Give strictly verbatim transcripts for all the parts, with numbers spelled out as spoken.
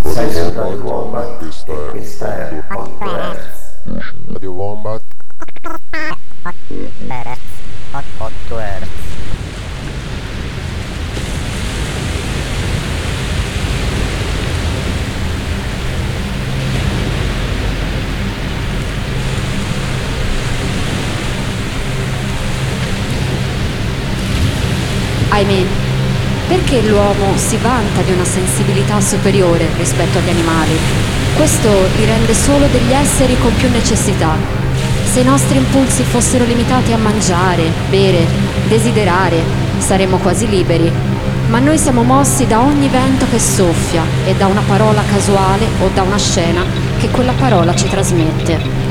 Sei su Radio Wombat e questa è otto Hertz. Radio Wombat otto Hertz. Ahimè, perché l'uomo si vanta di una sensibilità superiore rispetto agli animali? Questo li rende solo degli esseri con più necessità. Se i nostri impulsi fossero limitati a mangiare, bere, desiderare, saremmo quasi liberi. Ma noi siamo mossi da ogni vento che soffia e da una parola casuale o da una scena che quella parola ci trasmette.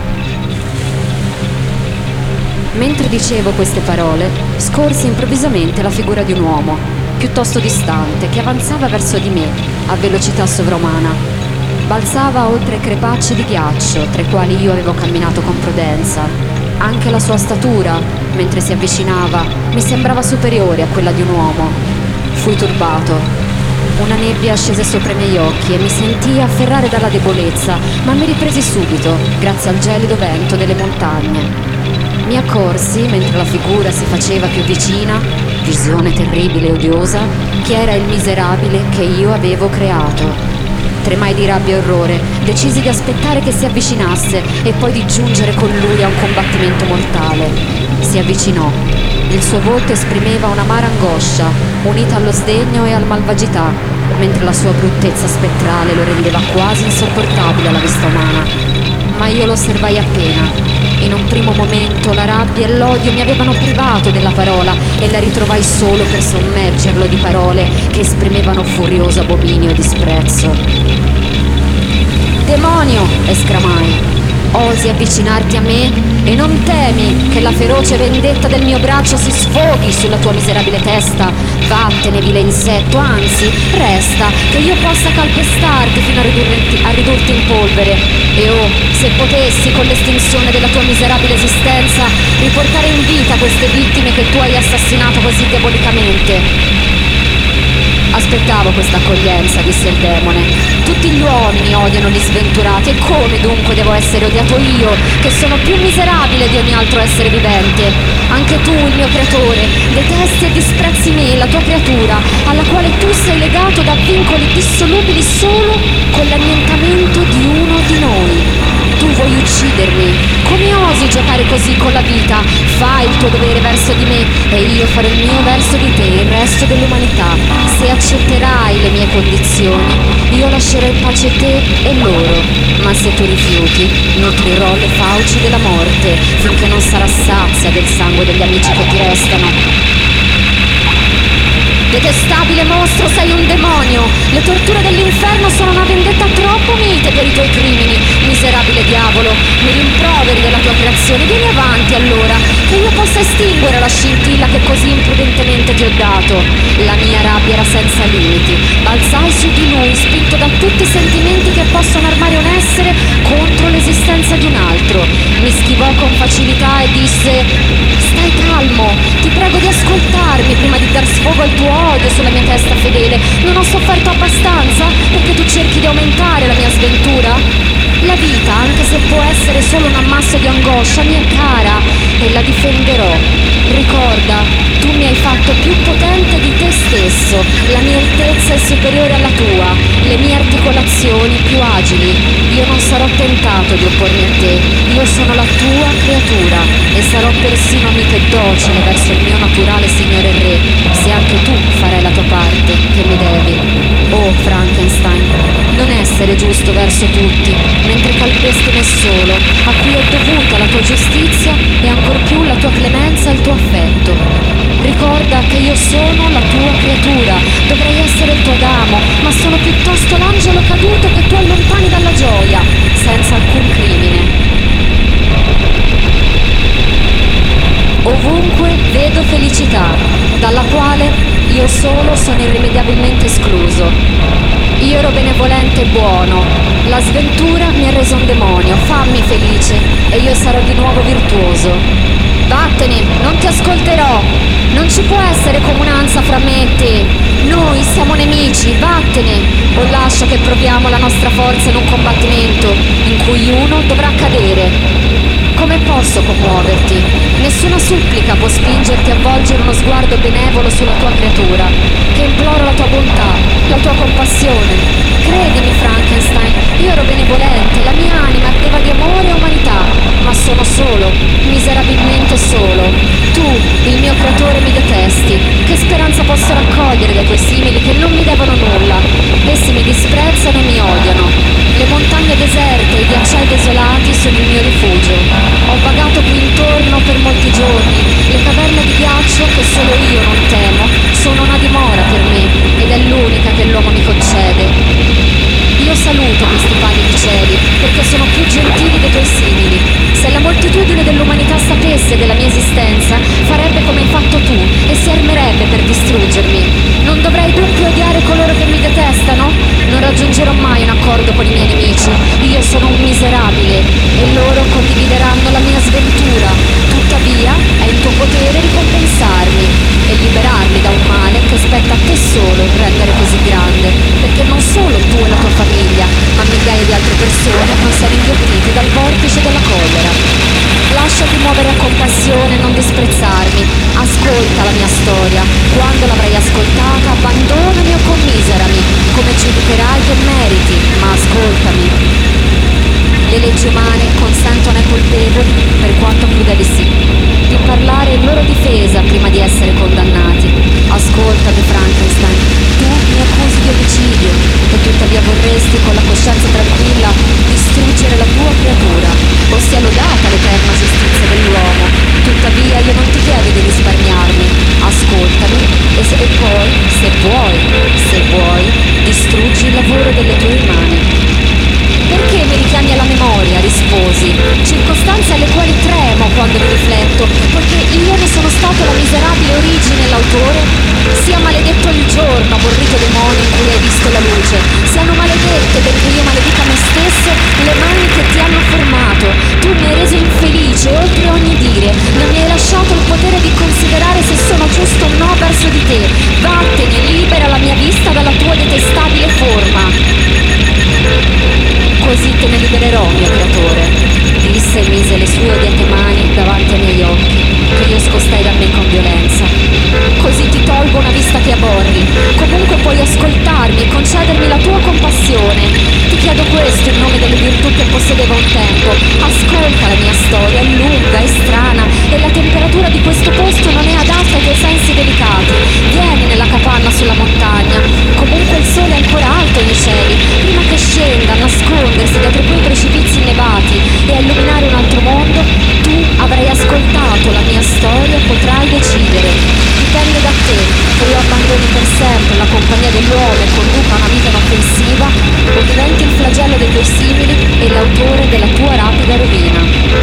Mentre dicevo queste parole, scorsi improvvisamente la figura di un uomo, piuttosto distante, che avanzava verso di me, a velocità sovrumana. Balzava oltre crepacci di ghiaccio, tra i quali io avevo camminato con prudenza. Anche la sua statura, mentre si avvicinava, mi sembrava superiore a quella di un uomo. Fui turbato. Una nebbia scese sopra i miei occhi e mi sentii afferrare dalla debolezza, ma mi ripresi subito, grazie al gelido vento delle montagne. Mi accorsi, mentre la figura si faceva più vicina, visione terribile e odiosa, che era il miserabile che io avevo creato. Tremai di rabbia e orrore, decisi di aspettare che si avvicinasse e poi di giungere con lui a un combattimento mortale. Si avvicinò. Il suo volto esprimeva un'amara angoscia, unita allo sdegno e alla malvagità, mentre la sua bruttezza spettrale lo rendeva quasi insopportabile alla vista umana. Ma io lo osservai appena. In un primo momento la rabbia e l'odio mi avevano privato della parola e la ritrovai solo per sommergerlo di parole che esprimevano furioso abominio e disprezzo. «Demonio!» esclamai. «Osi avvicinarti a me e non temi che la feroce vendetta del mio braccio si sfoghi sulla tua miserabile testa? Vattene, vile insetto, anzi, resta, che io possa calpestarti fino a ridurti, a ridurti in polvere. E oh, se potessi, con l'estinzione della tua miserabile esistenza, riportare in vita queste vittime che tu hai assassinato così diabolicamente». Aspettavo questa accoglienza, disse il demone. Tutti gli uomini odiano gli sventurati, e come dunque devo essere odiato io, che sono più miserabile di ogni altro essere vivente? Anche tu, il mio creatore, detesti e disprezzi me, la tua creatura, alla quale tu sei legato da vincoli dissolubili solo con l'annientamento di uno di noi. Tu vuoi uccidermi? Come osi giocare così con la vita? Fai il tuo dovere verso di me e io farò il mio verso di te e il resto dell'umanità. Se accetterai le mie condizioni, io lascerò in pace te e loro. Ma se tu rifiuti, nutrirò le fauci della morte finché non sarà sazia del sangue degli amici che ti restano. Detestabile mostro, sei un demonio! Le torture dell'inferno sono una vendetta troppo mite per i tuoi crimini, miserabile diavolo! Mi rimproveri della tua creazione, vieni avanti allora, che io possa estinguere la scintilla che così imprudentemente ti ho dato. La mia rabbia era senza limiti, balzai su di lui, spinto da tutti i sentimenti che possono armare un essere contro l'esistenza di un altro. Mi schivò con facilità e disse: «Stai calmo, ti prego di ascoltarmi prima di dar sfogo al tuo odio sulla mia testa fedele. Non ho sofferto abbastanza perché tu cerchi di aumentare la mia sventura? La vita, anche se può essere solo un ammasso di angoscia, mi è cara e la difenderò. Ricorda, tu mi hai fatto più potente di te stesso, la mia altezza è superiore alla tua, le mie articolazioni più agili. Io non sarò tentato di oppormi a te, io sono la tua creatura e sarò persino amico e docile verso il mio naturale Signore Re, se anche tu farai la tua parte che mi devi. Oh Frankenstein, non essere giusto verso tutti, mentre calpesti me solo, a cui è dovuta la tua giustizia e ancor più la tua clemenza e il tuo affetto. Ricorda che io sono la tua creatura, dovrei essere il tuo Adamo, ma sono piuttosto l'angelo caduto che tu allontani dalla gioia, senza alcun crimine. Ovunque vedo felicità, dalla quale io solo sono irrimediabilmente escluso. Io ero benevolente e buono, la sventura mi ha reso un demonio, fammi felice e io sarò di nuovo virtuoso. Vattene, non ti ascolterò. Non ci può essere comunanza fra me e te. Noi siamo nemici, vattene. O lascia che proviamo la nostra forza in un combattimento in cui uno dovrà cadere. Come posso commuoverti? Nessuna supplica può spingerti a volgere uno sguardo benevolo sulla tua creatura, che implora la tua bontà, la tua compassione. Credimi, Frankenstein, io ero benevolente, la mia anima ardeva di amore e umanità, ma sono solo, miserabilmente solo. Tu, il mio creatore, mi detesti. Che speranza posso raccogliere dai tuoi simili che non mi devono nulla? Essi mi disprezzano e mi odiano. Le montagne deserte e i ghiacciai desolati sono il mio rifugio. Ho vagato qui intorno per molti giorni. Le caverne di ghiaccio, che solo io non temo, sono una dimora per me, ed è l'unica che l'uomo mi concede. Io saluto questi pallidi cieli, perché sono più gentili dei tuoi simili. Se la moltitudine dell'umanità sapesse della mia esistenza, farebbe come hai fatto tu e si armerebbe per distruggermi. Non dovrei dunque odiare coloro che mi detestano? Non raggiungerò mai un accordo con i miei nemici. Io sono un miserabile e loro condivideranno la mia sventura. Tuttavia, è in tuo potere ricompensarmi e liberarli da un male che spetta a te solo rendere così grande, perché non solo tu e la tua famiglia, ma migliaia di altre persone non siano inghiottite dal vortice della collera. Lasciati muovere a compassione e non disprezzarmi. Ascolta la mia storia. Quando l'avrai ascoltata, abbandonami o commiserami, come giudicherai che meriti, ma ascoltami. Le leggi umane consentono ai colpevoli, per quanto crudeli sì, di parlare in loro difesa prima di essere condannati. Ascoltami, Frankenstein, tu mi accusi di omicidio e tuttavia vorresti, con la coscienza tranquilla, distruggere la tua creatura. O sia lodata l'eterna giustizia dell'uomo. Tuttavia io non ti chiedo di risparmiarmi. Ascoltami e, se, e poi, se vuoi, se vuoi, distruggi il lavoro delle tue mani. Perché mi richiami alla memoria, risposi, circostanze alle quali tremo quando ne rifletto, poiché io ne sono stato la miserabile origine e l'autore? Sia maledetto il giorno, aborrito demonio, in cui hai visto la luce. Siano maledette, perché io maledica me stesso, le mani che ti hanno formato. Tu mi hai reso infelice, oltre ogni dire. Non mi hai lasciato il potere di considerare se sono giusto o no verso di te. Vattene, libera la mia vista dalla tua detestabile forma. Così te ne libererò, mio creatore, disse e mise le sue odiate mani davanti ai miei occhi, che io scostai da me con violenza. Così ti tolgo una vista che aborri. Comunque puoi ascoltarmi e concedermi la tua compassione. Ti chiedo questo in nome delle virtù che possedevo un tempo. Ascolta la mia storia, è lunga, è strana, e la temperatura di questo posto non è adatta ai tuoi sensi delicati. Vieni nella capanna sulla montagna. Comunque il sole è ancora alto nei cieli. Prima che scenda a nascondersi dietro quei precipizi innevati e a illuminare un altro mondo, tu avrai ascoltato la mia storia e potrai decidere. Dipende da te, che io abbandoni per sempre la compagnia dell'uomo e conduca una vita inoffensiva, o diventi il flagello dei tuoi simili e l'autore della tua rapida rovina.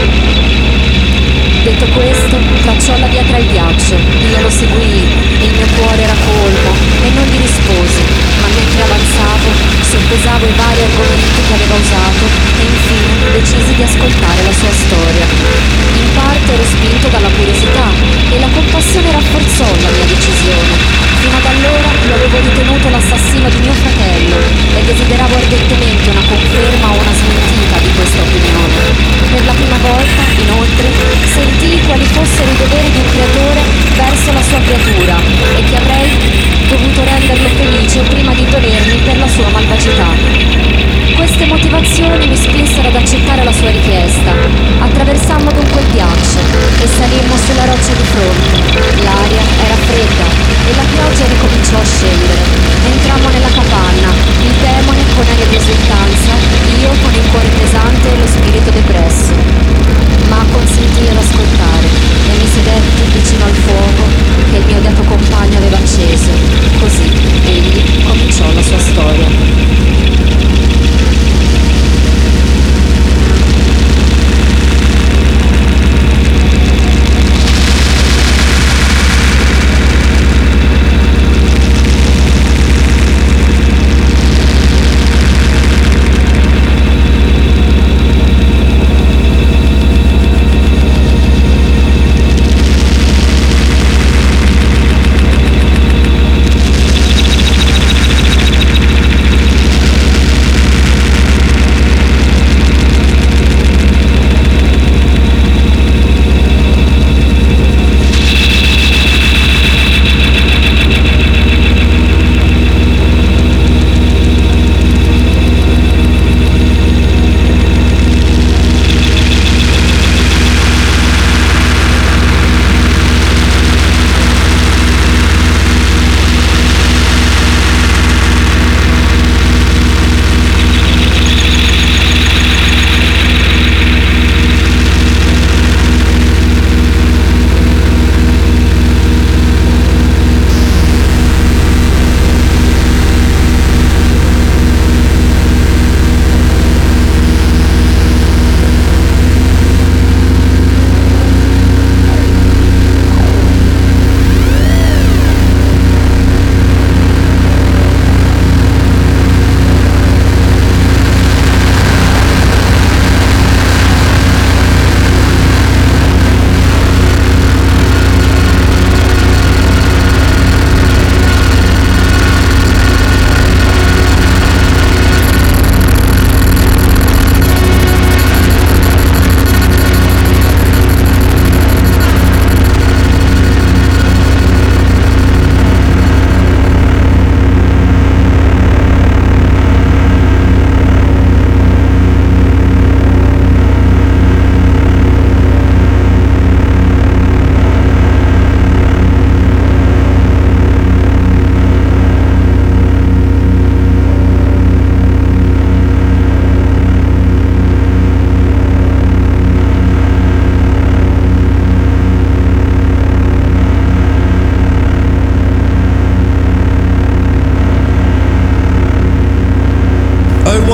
Detto questo, tracciò la via tra il ghiaccio. Io lo seguii, il mio cuore era colmo e non gli risposi, ma mentre avanzavo, soppesavo i vari argomenti che aveva usato e infine decisi di ascoltare la sua storia. In parte ero spinto dalla curiosità e la compassione rafforzò la mia decisione. Fino ad allora lo avevo ritenuto l'assassino di mio fratello e desideravo ardentemente una conferma o una smentita di questa opinione. Per la prima volta, inoltre, sentii quali fossero i doveri di un creatore verso la sua creatura e che avrei dovuto renderlo felice prima di dolermi per la sua malvagità. Queste motivazioni mi spinsero ad accettare la sua richiesta. Attraversammo dunque il ghiaccio e salimmo sulla roccia di fronte. L'aria era fredda e la pioggia ricominciò a scendere. Entrammo nella capanna, il demone con aria di esultanza, io con il cuore pesante e lo spirito depresso. Ma consentii ad ascoltare e mi sedetti vicino al fuoco che il mio dato compagno aveva acceso. Così egli cominciò la sua storia.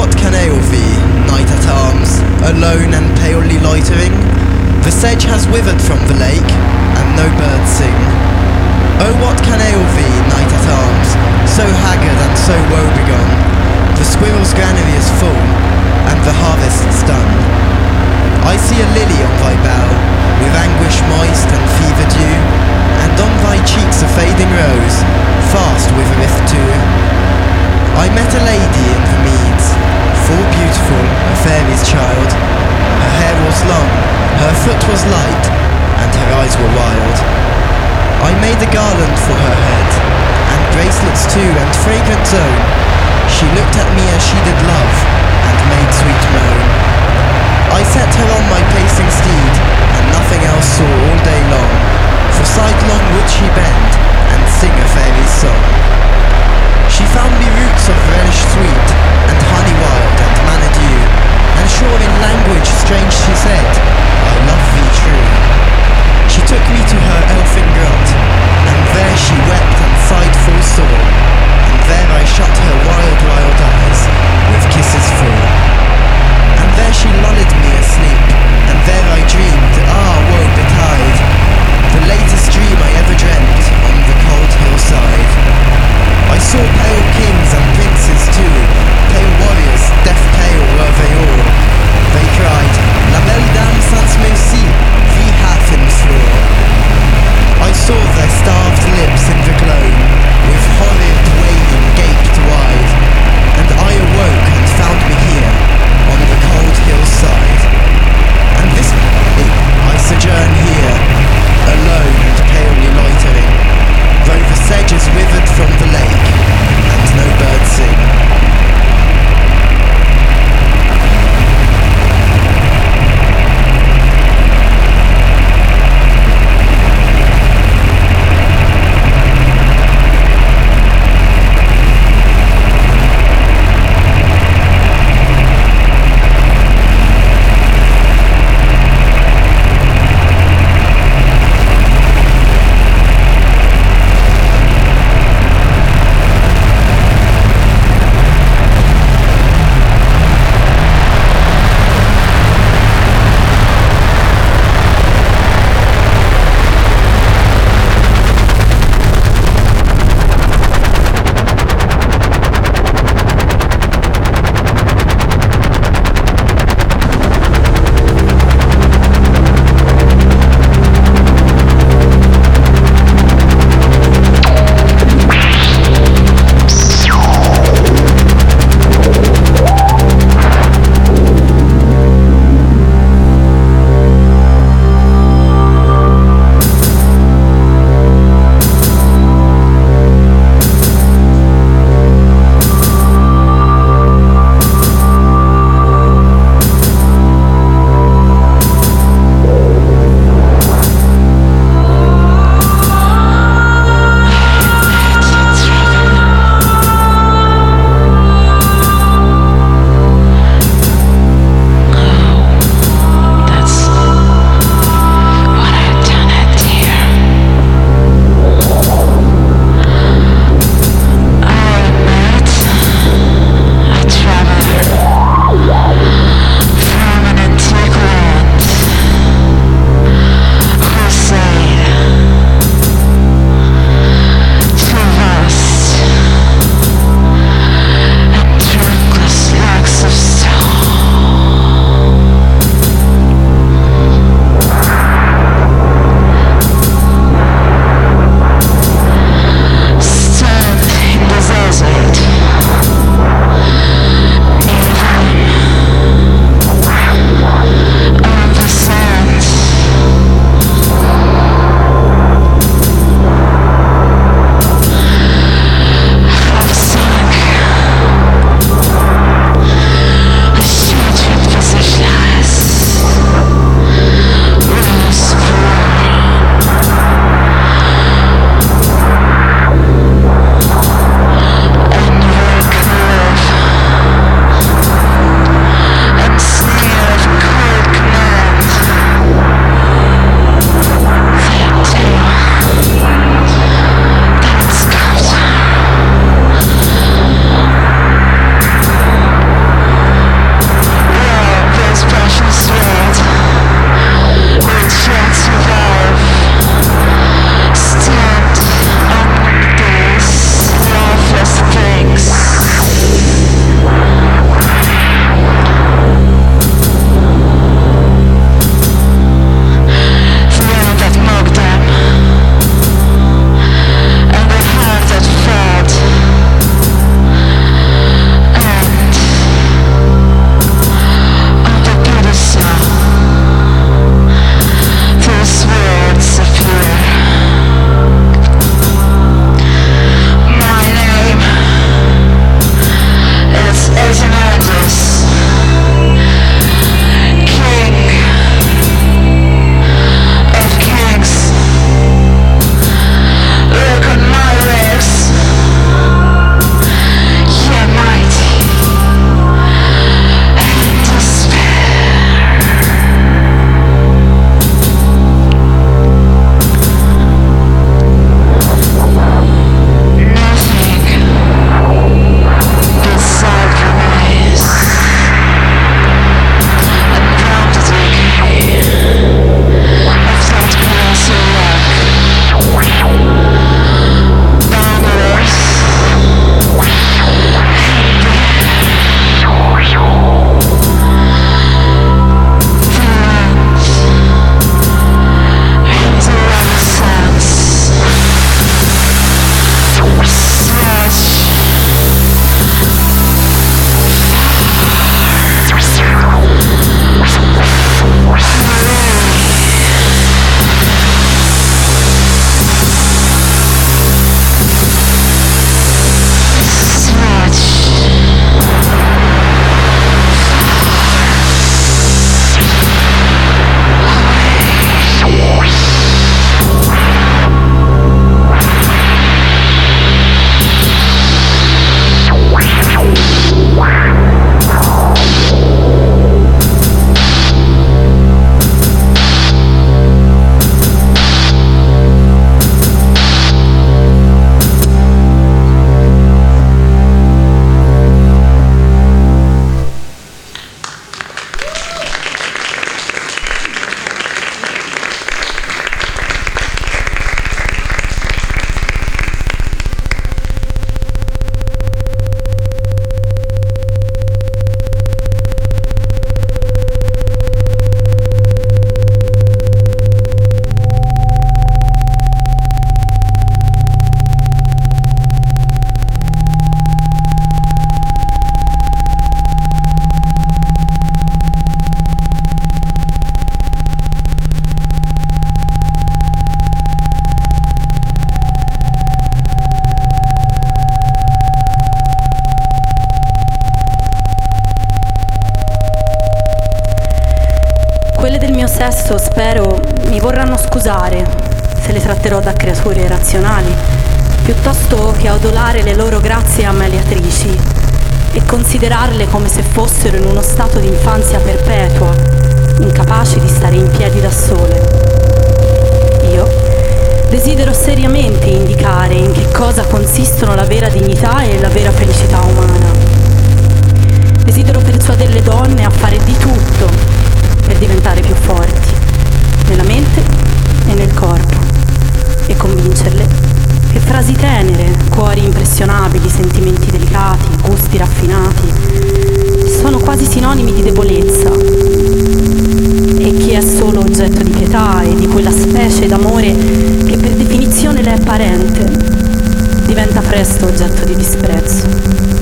what can ail thee, knight at arms, alone and palely loitering? The sedge has withered from the lake, and no birds sing. Oh, what can ail thee, knight at arms, so haggard and so woebegone? The squirrel's granary is full, and the harvest's done. I see a lily on thy bough, with anguish moist and fever dew, and on thy cheeks a fading rose, fast withereth too. I met a lady in the meads, full beautiful, a fairy's child. Her hair was long, her foot was light, and her eyes were wild. I made a garland for her head, and bracelets too, and fragrant zone. She looked at me as she did love, and made sweet moan. I set her on my pacing steed, and nothing else saw all day long, for sidelong would she bend, and sing a fairy's song. She found me roots of relish sweet, and honey wild, and manna dew, and sure in language strange she said, I love thee true. She took me to her elfin grot, and there she wept and sighed full sore, and there I shut her wild, wild eyes, with kisses sesso, spero, mi vorranno scusare se le tratterò da creature razionali, piuttosto che adulare le loro grazie ammaliatrici e considerarle come se fossero in uno stato di infanzia perpetua, incapaci di stare in piedi da sole. Io desidero seriamente indicare in che cosa consistono la vera dignità e la vera felicità umana. Desidero persuadere le donne a fare di tutto per diventare più forti, nella mente e nel corpo, e convincerle che frasi tenere, cuori impressionabili, sentimenti delicati, gusti raffinati sono quasi sinonimi di debolezza, e chi è solo oggetto di pietà e di quella specie d'amore che per definizione le è parente diventa presto oggetto di disprezzo.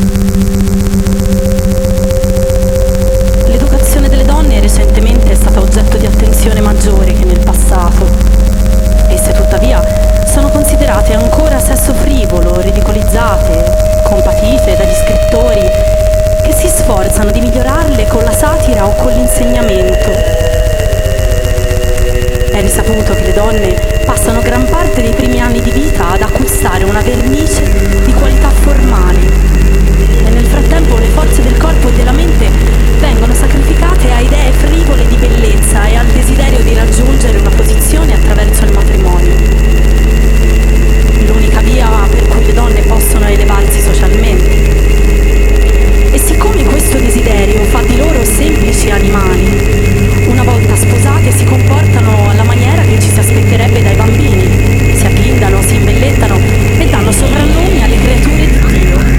L'educazione delle donne recentemente è stata oggetto di attenzione maggiore che nel passato. Esse tuttavia sono considerate ancora sesso frivolo, ridicolizzate, compatite dagli scrittori che si sforzano di migliorarle con la satira o con l'insegnamento. È risaputo che le donne passano gran parte dei primi anni di vita ad acquistare una vernice di qualità formali e nel frattempo le forze del corpo e della mente vengono sacrificate a idee frivole di bellezza e al desiderio di raggiungere una posizione attraverso il matrimonio. L'unica via per cui le donne possono elevarsi socialmente. E siccome questo desiderio fa di loro semplici animali, una volta sposate si comportano alla maniera che ci si aspetterebbe dai bambini, si agghindano, si imbellettano e danno soprannomi alle creature di Dio.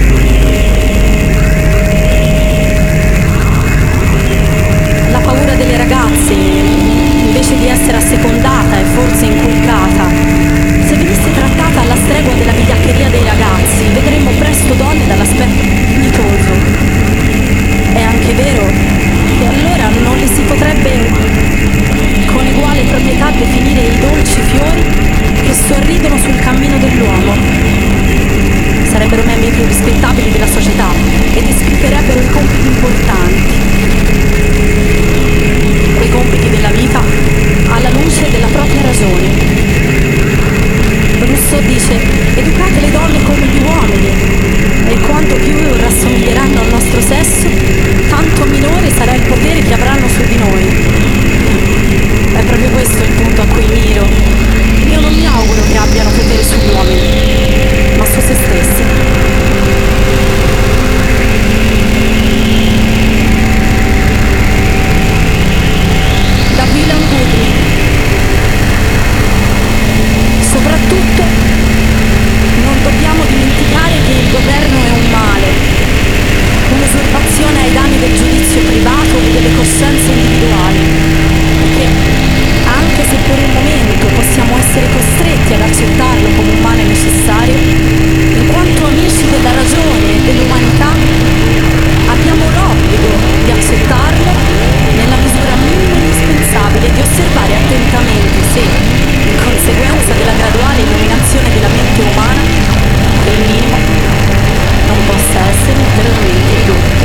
La paura delle ragazze, invece di essere assecondata e forse inculcata, se venisse trattata alla stregua della vigliaccheria dei ragazzi, vedremmo presto donne dall'aspetto dignitoso. È anche vero che allora non le si potrebbe con uguale proprietà definire i dolci fiori che sorridono sul cammino dell'uomo. Sarebbero membri più rispettabili della società e descriverebbero i compiti importanti, quei compiti della vita alla luce della propria ragione. Rousseau dice: educate le donne come gli uomini, e quanto più rassomiglieranno al nostro sesso, tanto minore sarà il potere che avranno su di noi. È proprio questo il punto a cui miro. Io non mi auguro che abbiano potere sugli uomini, ma su se stessi. Da William Goodwin. Soprattutto non dobbiamo dimenticare che il governo è un male, un'usurpazione ai danni del giudizio privato e delle coscienze individuali, e che, anche se per un momento possiamo essere costretti ad accettarlo come un male necessario, in quanto amici della ragione e dell'umanità abbiamo l'obbligo di accettarlo nella misura minima indispensabile, di osservare attentamente se, in conseguenza della graduale illuminazione della mente umana, quel minimo non possa essere ulteriormente ridotto.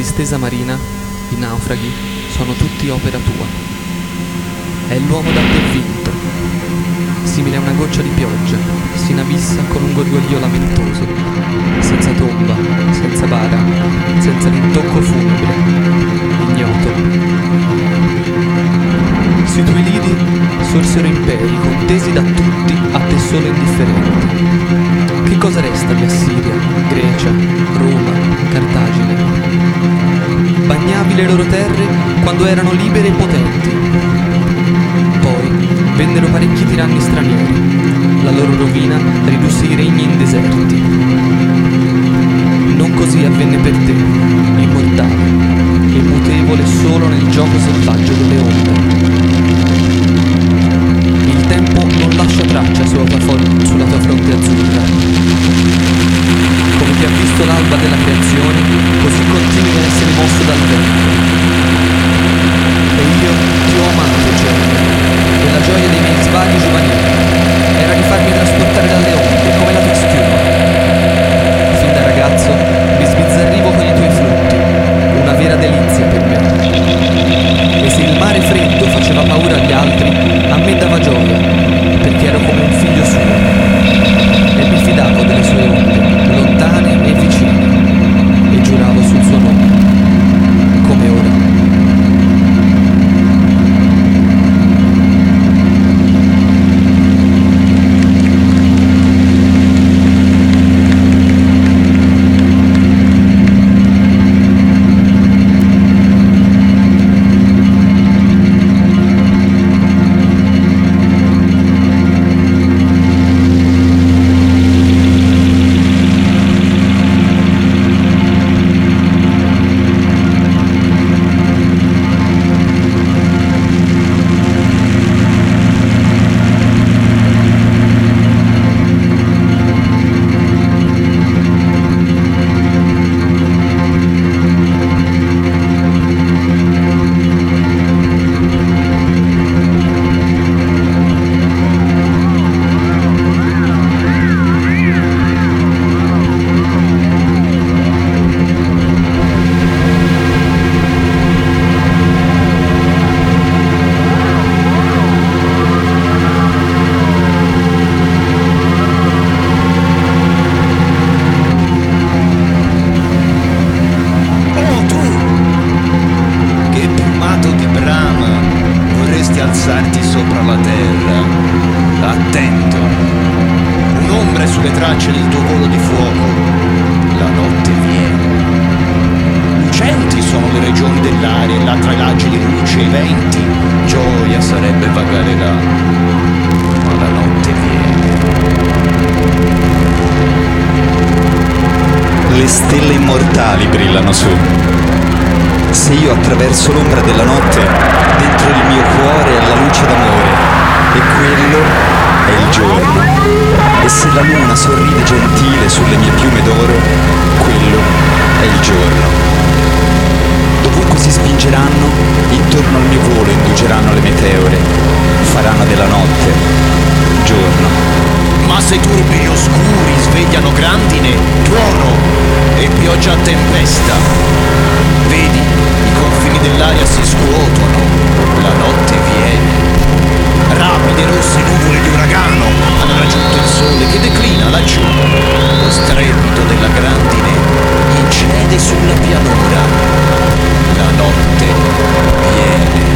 distesa marina, i naufraghi, sono tutti opera tua. È l'uomo da te vinto, simile a una goccia di pioggia, si inabissa con un gorgoglio lamentoso, senza tomba, senza bara, senza l'intocco funebre, ignoto. Sui tuoi lidi sorsero imperi contesi da tutti a te solo indifferenti. Che cosa resta di Assiria, Grecia, Roma, Cartagine? Bagnavi le loro terre quando erano libere e potenti. Poi vennero parecchi tiranni stranieri. La loro rovina ridusse i regni in deserti. Non così avvenne per te, immortale, immutevole solo nel gioco selvaggio delle onde. Il tempo non lascia traccia sulla tua, fo- sulla tua fronte azzurra. Come ti ha visto l'alba della creazione, così continui a essere mosso dal vento. E io ti ho amato, Gemma, e la gioia dei miei sbagli giovanili era di farmi trasportare dalle onde come la tua schiuma. Fin da ragazzo mi sbizzarrivo con i tuoi flutti, una vera delizia per me. E se il mare freddo faceva paura agli altri, a me dava gioia, perché ero come un figlio suo. E mi fidavo delle sue onde, lontane e vicine, e giuravo sul suo nome, come ora. Le stelle immortali brillano su. Se io attraverso l'ombra della notte, dentro il mio cuore è la luce d'amore, e quello è il giorno. E se la luna sorride gentile sulle mie piume d'oro, quello è il giorno. Dovunque si spingeranno, intorno al mio volo indugeranno le meteore, faranno della notte giorno. Ma se turbi oscuri svegliano grandine, tuono e pioggia a tempesta, vedi, i confini dell'aria si scuotono, la notte viene. Rapide rosse nuvole di uragano hanno raggiunto il sole che declina laggiù. Lo strepito della grandine incede sulla pianura. La notte viene.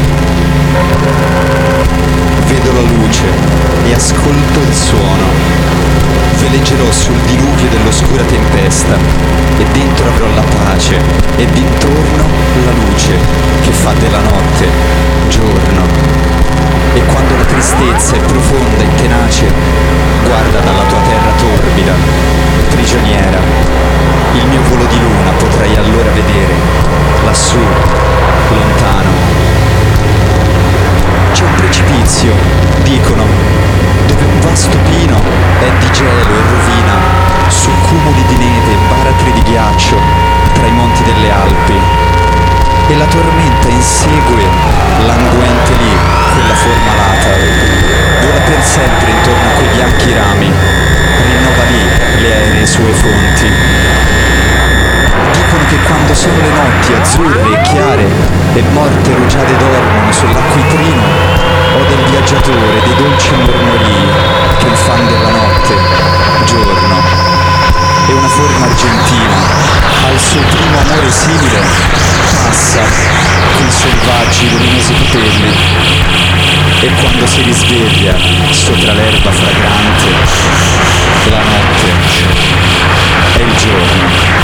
Vedo la luce e ascolto il suono. Veleggerò sul diluvio dell'oscura tempesta, e dentro avrò la pace, e d'intorno la luce che fa della notte giorno. E quando la tristezza è profonda e tenace, guarda dalla tua terra torbida, prigioniera, il mio volo di luna potrai allora vedere, lassù, lontano. C'è un precipizio, dicono, dove un vasto pino è di gelo e rovina, su cumuli di neve e baratri di ghiaccio, tra i monti delle Alpi. E la tormenta insegue, languente lì, quella forma alata, vola per sempre intorno a quei bianchi rami, rinnova lì le aeree sue fonti. Dicono che quando sono le notti azzurre e chiare e morte rugiade dormono sull'acquitrino o del viaggiatore dei dolci mormorii che il fan della notte, giorno, e una forma argentina al suo primo amore simile passa con selvaggi luminosi capelli e quando si risveglia sopra l'erba fragrante la notte è il giorno.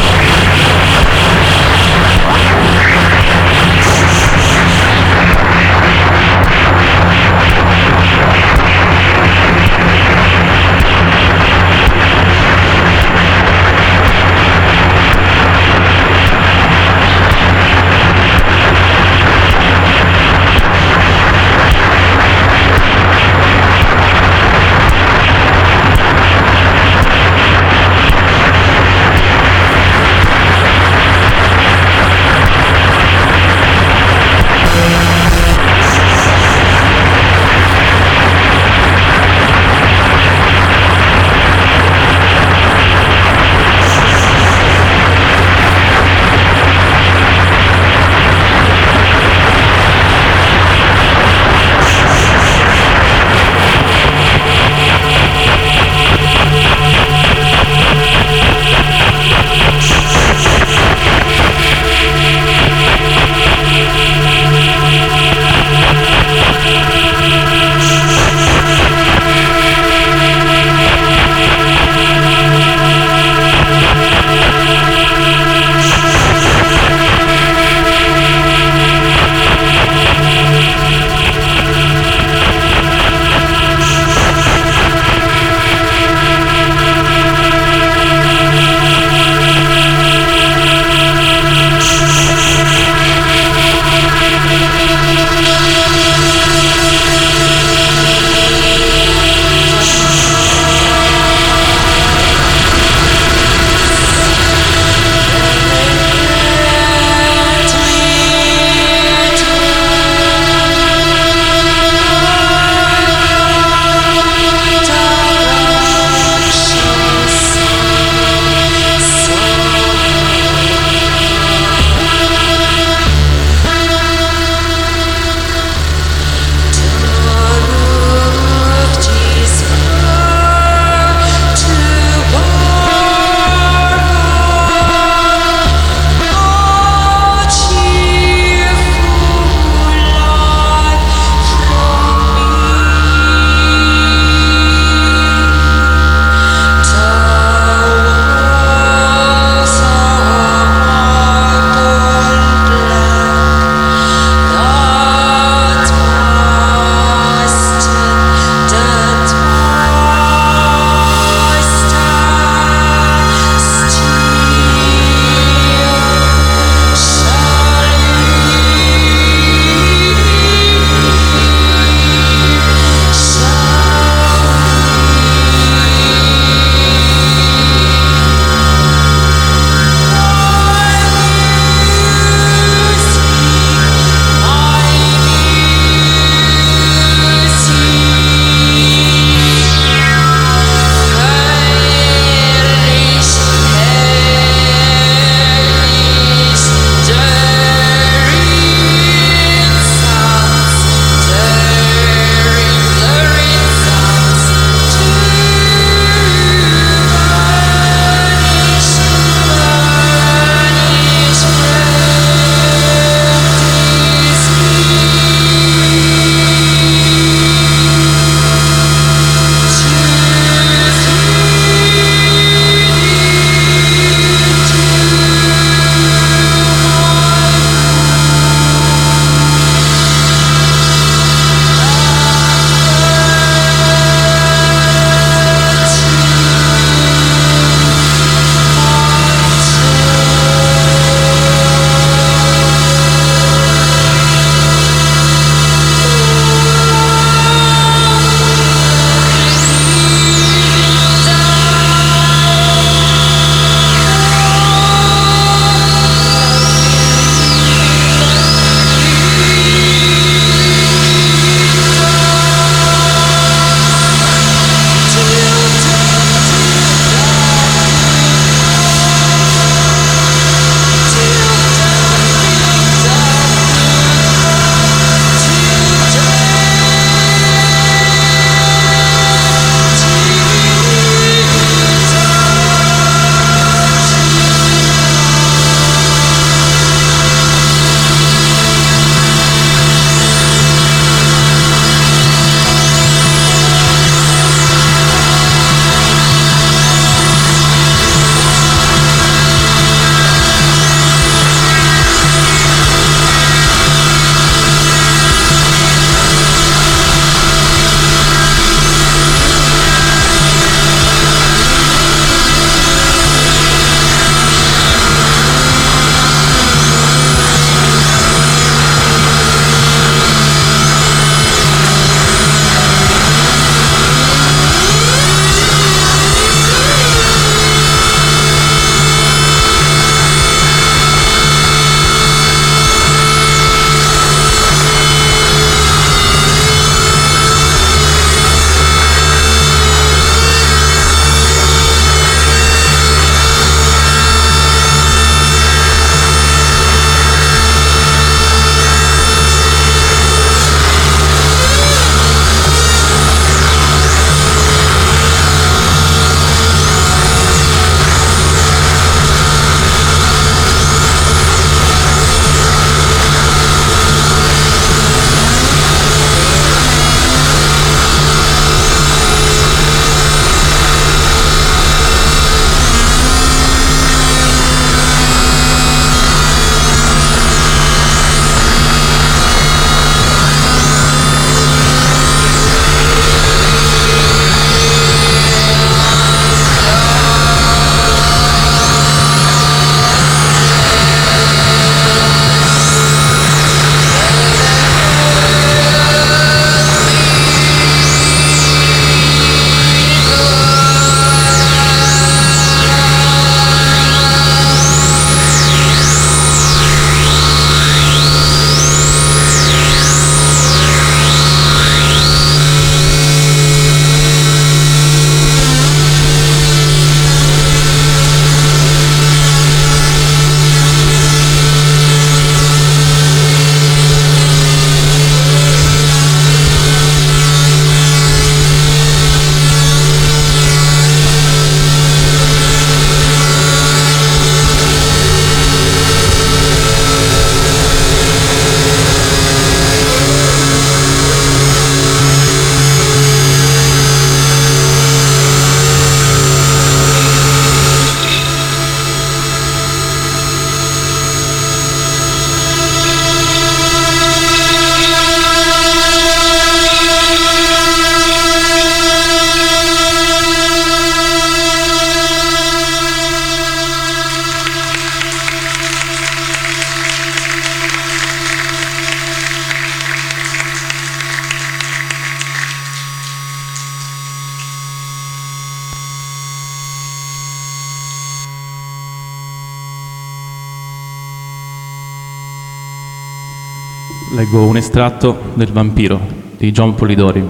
Leggo un estratto del Vampiro di John Polidori.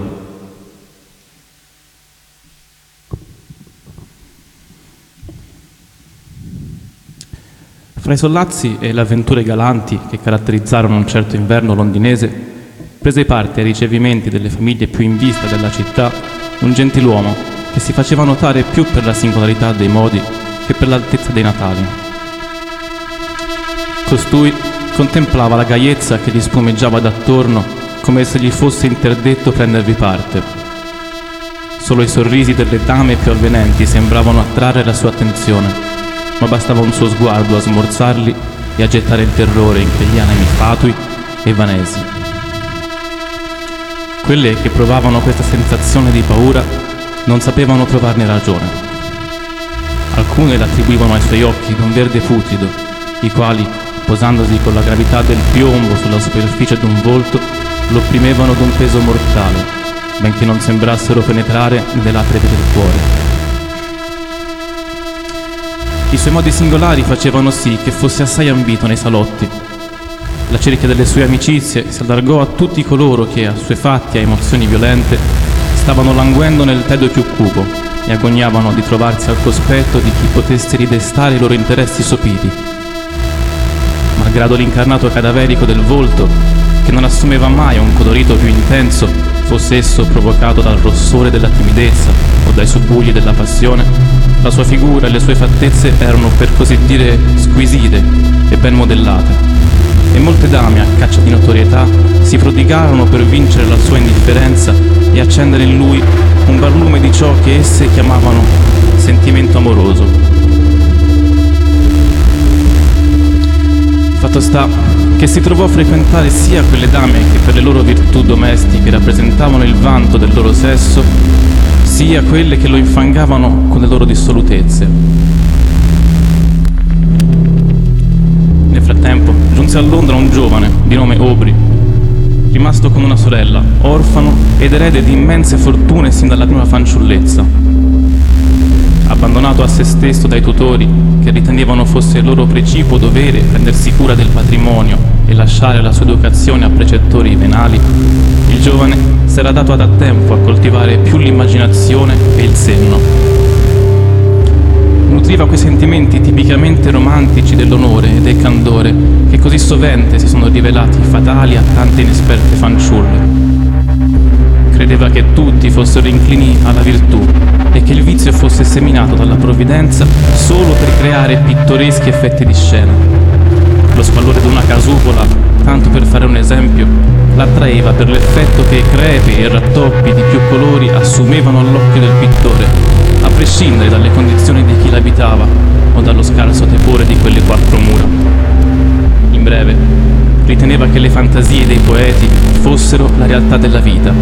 Fra i sollazzi e le avventure galanti che caratterizzarono un certo inverno londinese, prese parte ai ricevimenti delle famiglie più in vista della città un gentiluomo che si faceva notare più per la singolarità dei modi che per l'altezza dei natali. Costui contemplava la gaiezza che gli spumeggiava d'attorno come se gli fosse interdetto prendervi parte. Solo i sorrisi delle dame più avvenenti sembravano attrarre la sua attenzione, ma bastava un suo sguardo a smorzarli e a gettare il terrore in quegli animi fatui e vanesi. Quelle che provavano questa sensazione di paura non sapevano trovarne ragione. Alcune l'attribuivano ai suoi occhi d'un verde putrido, i quali, posandosi con la gravità del piombo sulla superficie d'un volto, lo opprimevano d'un peso mortale, benché non sembrassero penetrare nelle lacrime del cuore. I suoi modi singolari facevano sì che fosse assai ambito nei salotti. La cerchia delle sue amicizie si allargò a tutti coloro che, assuefatti a emozioni violente, stavano languendo nel tedio più cupo e agognavano di trovarsi al cospetto di chi potesse ridestare i loro interessi sopiti. Malgrado l'incarnato cadaverico del volto, che non assumeva mai un colorito più intenso, fosse esso provocato dal rossore della timidezza o dai subbuglii della passione, la sua figura e le sue fattezze erano per così dire squisite e ben modellate, e molte dame a caccia di notorietà si prodigarono per vincere la sua indifferenza e accendere in lui un barlume di ciò che esse chiamavano sentimento amoroso. Fatto sta che si trovò a frequentare sia quelle dame che per le loro virtù domestiche rappresentavano il vanto del loro sesso, sia quelle che lo infangavano con le loro dissolutezze. Nel frattempo giunse a Londra un giovane di nome Aubrey, rimasto con una sorella, orfano ed erede di immense fortune sin dalla prima fanciullezza. Abbandonato a se stesso dai tutori, che ritenevano fosse il loro precipuo dovere prendersi cura del patrimonio e lasciare la sua educazione a precettori venali, il giovane s'era dato da tempo a coltivare più l'immaginazione e il senno. Nutriva quei sentimenti tipicamente romantici dell'onore e del candore che così sovente si sono rivelati fatali a tante inesperte fanciulle. Credeva che tutti fossero inclini alla virtù e che il vizio fosse seminato dalla provvidenza solo per creare pittoreschi effetti di scena. Lo squallore di una casupola, tanto per fare un esempio, l'attraeva per l'effetto che crepe e rattoppi di più colori assumevano all'occhio del pittore, a prescindere dalle condizioni di chi l'abitava o dallo scarso tepore di quelle quattro mura. In breve, riteneva che le fantasie dei poeti fossero la realtà della vita.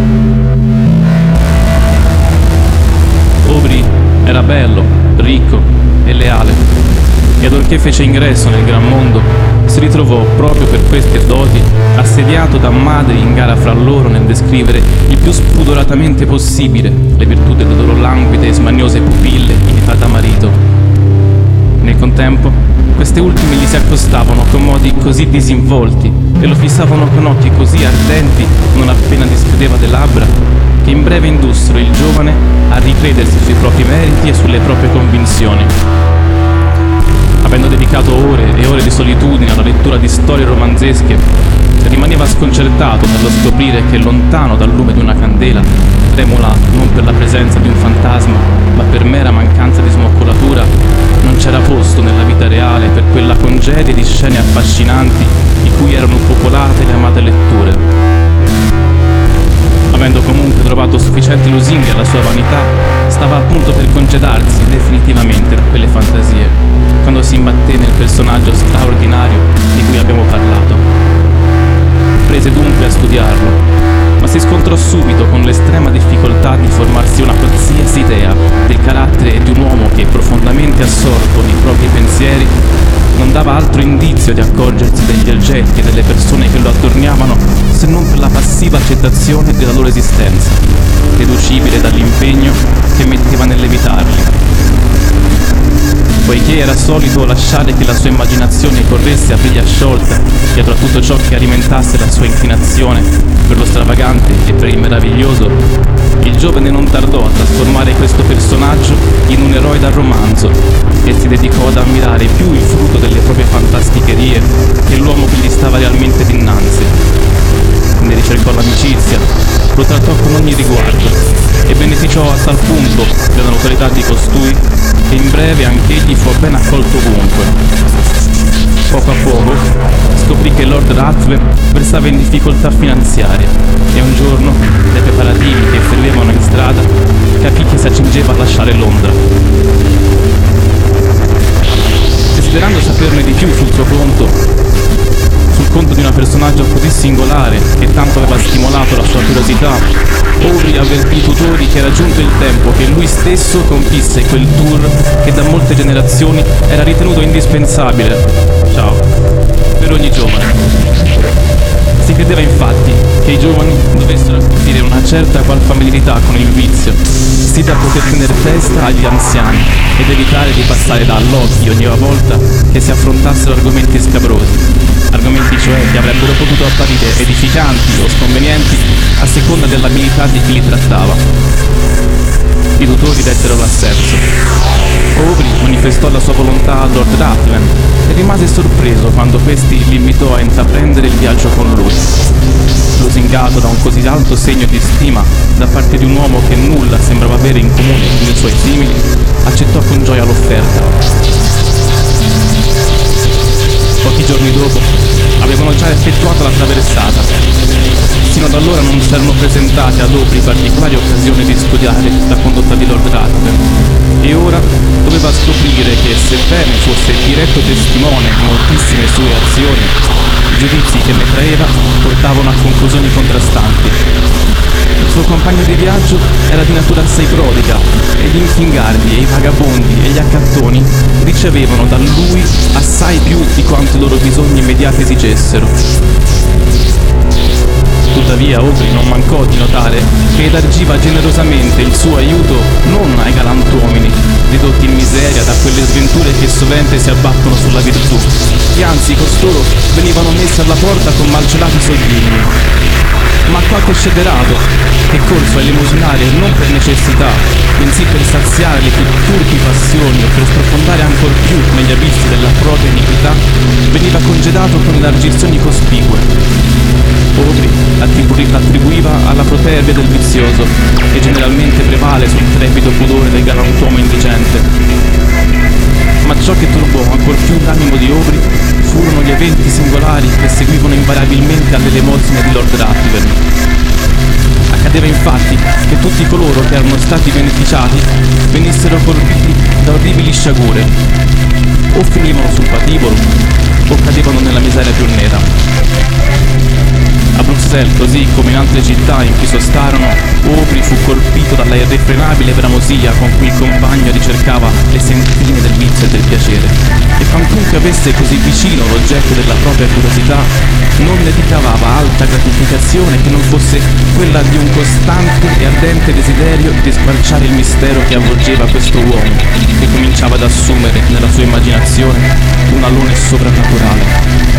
Aubrey era bello, ricco e leale, e adorché fece ingresso nel gran mondo, si ritrovò proprio per queste doti assediato da madri in gara fra loro nel descrivere il più spudoratamente possibile le virtù delle loro languide e smaniose pupille in età da marito. Nel contempo, queste ultime gli si accostavano con modi così disinvolti e lo fissavano con occhi così ardenti non appena dischiudeva le labbra, che in breve indussero il giovane a ricredersi sui propri meriti e sulle proprie convinzioni. Avendo dedicato ore e ore di solitudine alla lettura di storie romanzesche, rimaneva sconcertato nello scoprire che lontano dal lume di una candela, tremula non per la presenza di un fantasma, ma per mera mancanza di smoccolatura, non c'era posto nella vita reale per quella congedia di scene affascinanti di cui erano popolate le amate letture. Avendo comunque trovato sufficienti lusinghe alla sua vanità, stava appunto per congedarsi definitivamente da quelle fantasie, quando si imbatté nel personaggio straordinario di cui abbiamo parlato. Prese dunque a studiarlo, ma si scontrò subito con l'estrema difficoltà di formarsi una qualsiasi idea del carattere di un uomo che, profondamente assorto nei propri pensieri, non dava altro indizio di accorgersi degli oggetti e delle persone che lo attorniavano se non per la passiva accettazione della loro esistenza, deducibile dall'impegno che metteva nell'evitarli. poiché era solito lasciare che la sua immaginazione corresse a briglia sciolta dietro a tutto ciò che alimentasse la sua inclinazione per lo stravagante e per il meraviglioso, il giovane non tardò a trasformare questo personaggio in un eroe dal romanzo e si dedicò ad ammirare più il frutto delle proprie fantasticherie che l'uomo che gli stava realmente dinanzi. Ne ricercò l'amicizia, lo trattò con ogni riguardo e beneficiò a tal punto della notorietà di costui che in breve anch'egli fu ben accolto ovunque. Poco a poco scoprì che Lord Ruthven versava in difficoltà finanziarie e un giorno, dai preparativi che fervevano in strada, capì che si accingeva a lasciare Londra. Desiderando saperne di più sul suo conto, sul conto di un personaggio così singolare che tanto aveva stimolato la sua curiosità, Aubrey avvertì i tutori che era giunto il tempo che lui stesso compisse quel tour che da molte generazioni era ritenuto indispensabile. Ciao. Per ogni giovane. Si credeva infatti che i giovani dovessero acquisire una certa qual familiarità con il vizio, sì da poter tenere testa agli anziani ed evitare di passare dall'occhio ogni volta che si affrontassero argomenti scabrosi. Argomenti cioè che avrebbero potuto apparire edificanti o sconvenienti a seconda dell'abilità di chi li trattava. I tutori dettero l'assenso. Aubrey manifestò la sua volontà a Lord Ruthven e rimase sorpreso quando questi li invitò a intraprendere il viaggio con lui. Lusingato da un così alto segno di stima da parte di un uomo che nulla sembrava avere in comune con i suoi simili, accettò con gioia l'offerta. Pochi giorni dopo avevano già effettuato la traversata. Sino ad allora non si erano presentate ad Aubrey particolari occasioni di studiare la condotta di Lord Ruthven e ora doveva scoprire che, sebbene fosse diretto testimone di moltissime sue azioni, i giudizi che ne traeva portavano a conclusioni contrastanti. Il suo compagno di viaggio era di natura assai prodiga e gli infingardi e i vagabondi e gli accattoni ricevevano da lui assai più di quanto i loro bisogni immediati esigessero. Tuttavia Aubrey non mancò di notare che elargiva generosamente il suo aiuto non ai galantuomini, ridotti in miseria da quelle sventure che sovente si abbattono sulla virtù, e anzi costoro venivano messi alla porta con malcelati soldini, ma a qualche scellerato che corso a elemosinare non per necessità, bensì per saziare le più turpi passioni o per sprofondare ancor più negli abissi della propria iniquità, veniva congedato con elargizioni cospicue. Aubrey l'attribuiva alla protervia del vizioso, che generalmente prevale sul trepido pudore del galantuomo indigente. Ma ciò che turbò ancor più l'animo di Aubrey furono gli eventi singolari che seguivano invariabilmente alle elemosine di Lord Ruthven. Accadeva infatti che tutti coloro che erano stati beneficiati venissero colpiti da orribili sciagure, o finivano sul patibolo o cadevano nella miseria più nera. A Bruxelles, così come in altre città in cui sostarono, Aubrey fu colpito dalla irrefrenabile bramosia con cui il compagno ricercava le sentine del vizio e del piacere, e quantunque avesse così vicino l'oggetto della propria curiosità, non ne ricavava altra gratificazione che non fosse quella di un costante e ardente desiderio di squarciare il mistero che avvolgeva questo uomo, che cominciava ad assumere nella sua immaginazione un alone soprannaturale.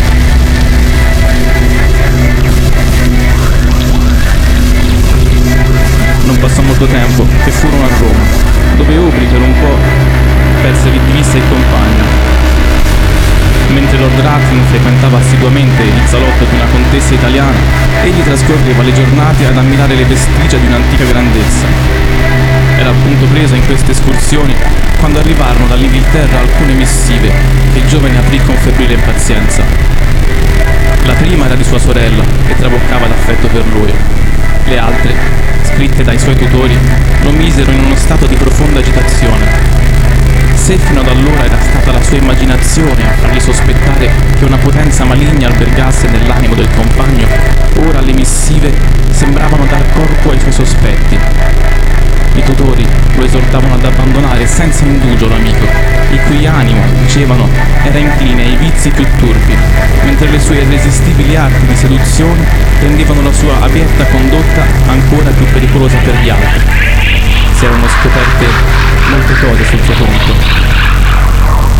Non passò molto tempo che furono a Roma, dove Aubrey per un po' perse di vista il compagno. Mentre Lord Ruthven frequentava assiduamente il salotto di una contessa italiana, egli trascorreva le giornate ad ammirare le vestigia di un'antica grandezza. Era appunto preso in queste escursioni quando arrivarono dall'Inghilterra alcune missive che il giovane aprì con febbrile impazienza. La prima era di sua sorella, che traboccava d'affetto per lui. Le altre, scritte dai suoi tutori, lo misero in uno stato di profonda agitazione. Se fino ad allora era stata la sua immaginazione a fargli sospettare che una potenza maligna albergasse nell'animo del compagno, ora le missive sembravano dar corpo ai suoi sospetti. I tutori lo esortavano ad abbandonare senza indugio l'amico, il cui animo, dicevano, era incline ai vizi più turpi, mentre le sue irresistibili arti di seduzione rendevano la sua abietta condotta ancora più pericolosa per gli altri. Si erano scoperte molte cose sul suo conto.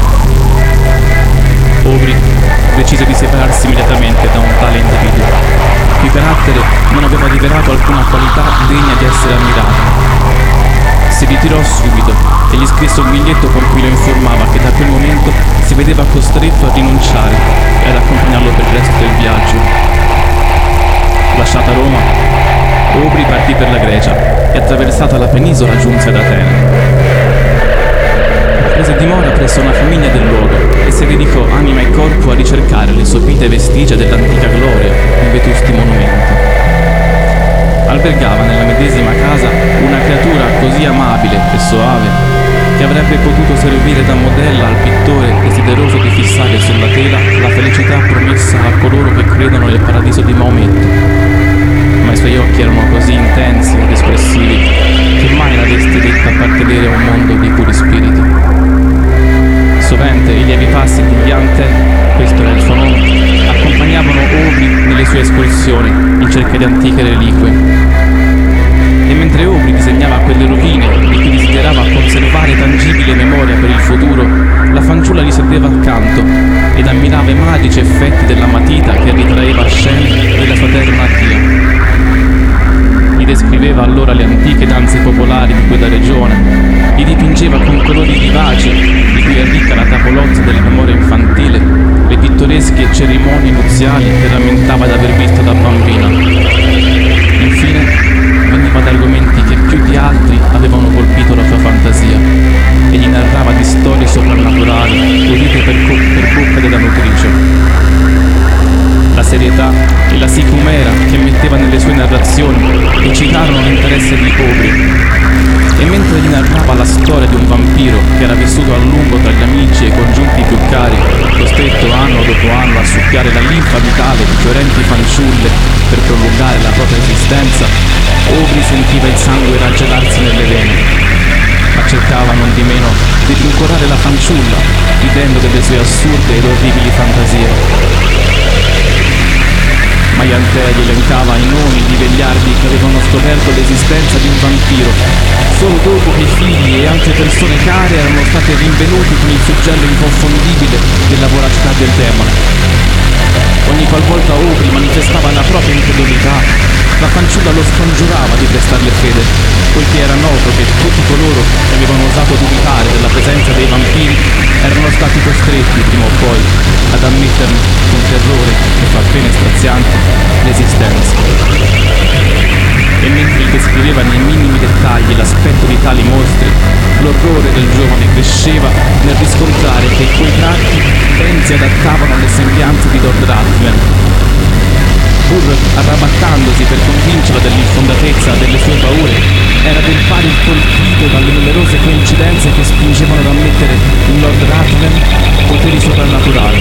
carattere non aveva rivelato alcuna qualità degna di essere ammirata. Si ritirò subito e gli scrisse un biglietto con cui lo informava che da quel momento si vedeva costretto a rinunciare e ad accompagnarlo per il resto del viaggio. Lasciata Roma, Obri partì per la Grecia e attraversata la penisola giunse ad Atene. Prese dimora presso una famiglia del luogo e si dedicò anima e corpo a ricercare le sopite vestigia dell'antica gloria in vetusti monumenti. Albergava nella medesima casa una creatura così amabile e soave che avrebbe potuto servire da modella al pittore desideroso di fissare sulla tela la felicità promessa a coloro che credono nel paradiso di Maometto. Ma i suoi occhi erano così intensi ed espressivi che mai l'avresti detta appartenere a un mondo di puri spiriti. Sovente i lievi passi di Viante, questo era il suo nome, accompagnavano Obri nelle sue escursioni in cerca di antiche reliquie. E mentre Obri disegnava quelle rovine di cui desiderava conservare tangibile memoria per il futuro, la fanciulla gli sedeva accanto ed ammirava i magici effetti della matita che ritraeva scene della sua terra natia. Gli descriveva allora le antiche danze popolari di quella regione, gli dipingeva con colori vivaci, di cui è ricca la tavolozza della memoria infantile, le pittoresche cerimonie nuziali che rammentava d'aver visto da bambina. Infine, veniva ad argomenti che più di altri avevano colpito la sua fantasia e gli narrava di storie soprannaturali udite per, co- per bocca della nutrice. La serietà e la sicumera che metteva nelle sue narrazioni eccitarono l'interesse di Obri. E mentre gli narrava la storia di un vampiro che era vissuto a lungo tra gli amici e i congiunti più cari, costretto anno dopo anno a succhiare la linfa vitale di fiorenti fanciulle per prolungare la propria esistenza, Obri sentiva il sangue raggelarsi nelle vene, ma cercava non di meno di rincuorare la fanciulla, ridendo delle sue assurde ed orribili fantasie. Maiante gli elencava i nomi di vegliardi che avevano scoperto l'esistenza di un vampiro, solo dopo che i figli e altre persone care erano state rinvenuti con il suggello inconfondibile della voracità del demone. Ogni qualvolta Obri manifestava la propria incredulità, la fanciulla lo scongiurava di prestarle fede, poiché era noto che tutti coloro che avevano osato dubitare della presenza dei vampiri erano stati costretti, prima o poi, ad ammetterne con terrore e fa pene strazianti l'esistenza. E mentre gli descriveva nei minimi dettagli l'aspetto di tali mostri, l'orrore del giovane cresceva nel riscontrare che quei tratti ben si adattavano alle sembianze di Lord Ruthven. Pur arrabattandosi per convincerla dell'infondatezza delle sue paure, era del pari colpito dalle numerose coincidenze che spingevano ad ammettere in Lord Ruthven poteri soprannaturali.